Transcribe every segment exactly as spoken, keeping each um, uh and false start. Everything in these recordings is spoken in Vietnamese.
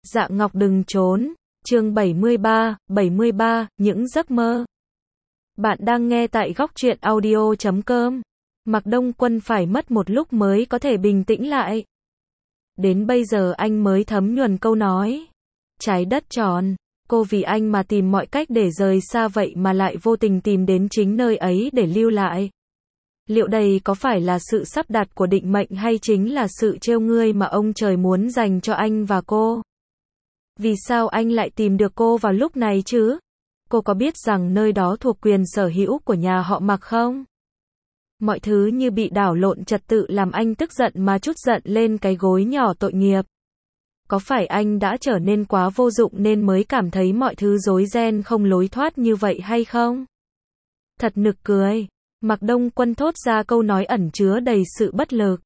Dạ Ngọc đừng trốn. Chương bảy mươi ba, bảy mươi ba, những giấc mơ. Bạn đang nghe tại góc truyện audio chấm com. Mạc Đông Quân phải mất một lúc mới có thể bình tĩnh lại. Đến bây giờ anh mới thấm nhuần câu nói. Trái đất tròn, cô vì anh mà tìm mọi cách để rời xa vậy mà lại vô tình tìm đến chính nơi ấy để lưu lại. Liệu đây có phải là sự sắp đặt của định mệnh hay chính là sự trêu ngươi mà ông trời muốn dành cho anh và cô? Vì sao anh lại tìm được cô vào lúc này chứ? Cô có biết rằng nơi đó thuộc quyền sở hữu của nhà họ Mạc không? Mọi thứ như bị đảo lộn trật tự làm anh tức giận mà trút giận lên cái gối nhỏ tội nghiệp. Có phải anh đã trở nên quá vô dụng nên mới cảm thấy mọi thứ rối ren không lối thoát như vậy hay không? Thật nực cười. Mạc Đông Quân thốt ra câu nói ẩn chứa đầy sự bất lực.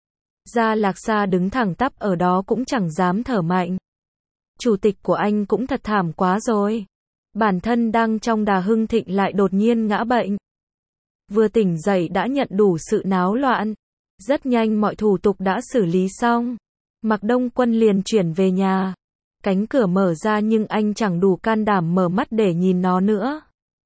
Gia Lạc Sa đứng thẳng tắp ở đó cũng chẳng dám thở mạnh. Chủ tịch của anh cũng thật thảm quá rồi. Bản thân đang trong đà hưng thịnh lại đột nhiên ngã bệnh. Vừa tỉnh dậy đã nhận đủ sự náo loạn. Rất nhanh mọi thủ tục đã xử lý xong. Mạc Đông Quân liền chuyển về nhà. Cánh cửa mở ra nhưng anh chẳng đủ can đảm mở mắt để nhìn nó nữa.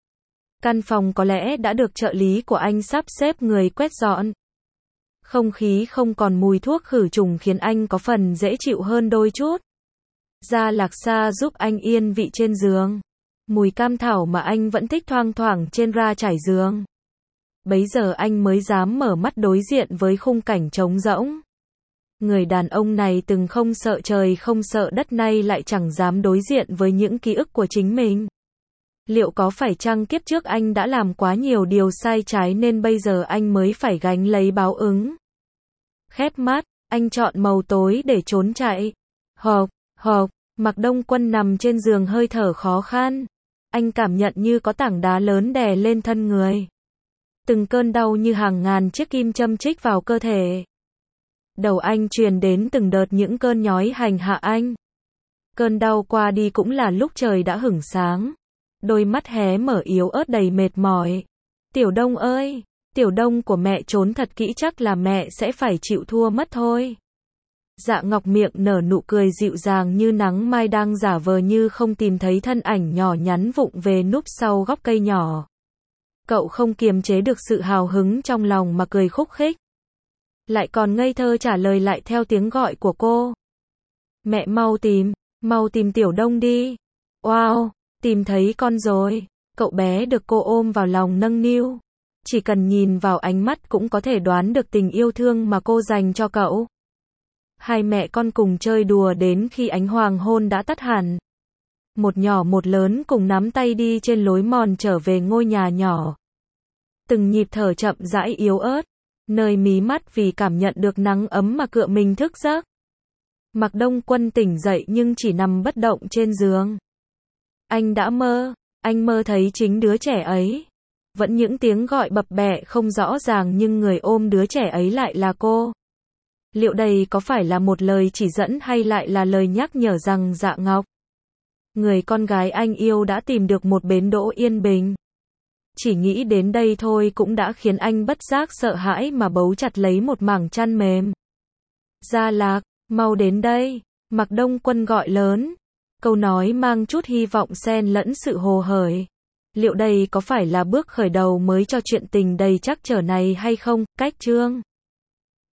Căn phòng có lẽ đã được trợ lý của anh sắp xếp người quét dọn. Không khí không còn mùi thuốc khử trùng khiến anh có phần dễ chịu hơn đôi chút. Gia Lạc Sa giúp anh yên vị trên giường. Mùi cam thảo mà anh vẫn thích thoang thoảng trên ra trải giường. Bấy giờ anh mới dám mở mắt đối diện với khung cảnh trống rỗng. Người đàn ông này từng không sợ trời không sợ đất nay lại chẳng dám đối diện với những ký ức của chính mình. Liệu có phải chăng kiếp trước anh đã làm quá nhiều điều sai trái nên bây giờ anh mới phải gánh lấy báo ứng? Khép mắt, anh chọn màu tối để trốn chạy. Hộp, hộp, Mạc Đông Quân nằm trên giường hơi thở khó khăn. Anh cảm nhận như có tảng đá lớn đè lên thân người. Từng cơn đau như hàng ngàn chiếc kim châm chích vào cơ thể. Đầu anh truyền đến từng đợt những cơn nhói hành hạ anh. Cơn đau qua đi cũng là lúc trời đã hửng sáng. Đôi mắt hé mở yếu ớt đầy mệt mỏi. Tiểu Đông ơi, Tiểu Đông của mẹ trốn thật kỹ chắc là mẹ sẽ phải chịu thua mất thôi. Dạ Ngọc miệng nở nụ cười dịu dàng như nắng mai đang giả vờ như không tìm thấy thân ảnh nhỏ nhắn vụng về núp sau gốc cây nhỏ. Cậu không kiềm chế được sự hào hứng trong lòng mà cười khúc khích. Lại còn ngây thơ trả lời lại theo tiếng gọi của cô. Mẹ mau tìm, mau tìm Tiểu Đông đi. Wow, tìm thấy con rồi. Cậu bé được cô ôm vào lòng nâng niu. Chỉ cần nhìn vào ánh mắt cũng có thể đoán được tình yêu thương mà cô dành cho cậu. Hai mẹ con cùng chơi đùa đến khi ánh hoàng hôn đã tắt hẳn. Một nhỏ một lớn cùng nắm tay đi trên lối mòn trở về ngôi nhà nhỏ. Từng nhịp thở chậm rãi yếu ớt, nơi mí mắt vì cảm nhận được nắng ấm mà cựa mình thức giấc. Mạc Đông Quân tỉnh dậy nhưng chỉ nằm bất động trên giường. Anh đã mơ, anh mơ thấy chính đứa trẻ ấy. Vẫn những tiếng gọi bập bẹ không rõ ràng nhưng người ôm đứa trẻ ấy lại là cô. Liệu đây có phải là một lời chỉ dẫn hay lại là lời nhắc nhở rằng Dạ Ngọc, người con gái anh yêu đã tìm được một bến đỗ yên bình? Chỉ nghĩ đến đây thôi cũng đã khiến anh bất giác sợ hãi mà bấu chặt lấy một mảng chăn mềm. Gia Lạc, mau đến đây, Mạc Đông Quân gọi lớn. Câu nói mang chút hy vọng xen lẫn sự hồ hởi. Liệu đây có phải là bước khởi đầu mới cho chuyện tình đầy trắc trở này hay không? Cách chương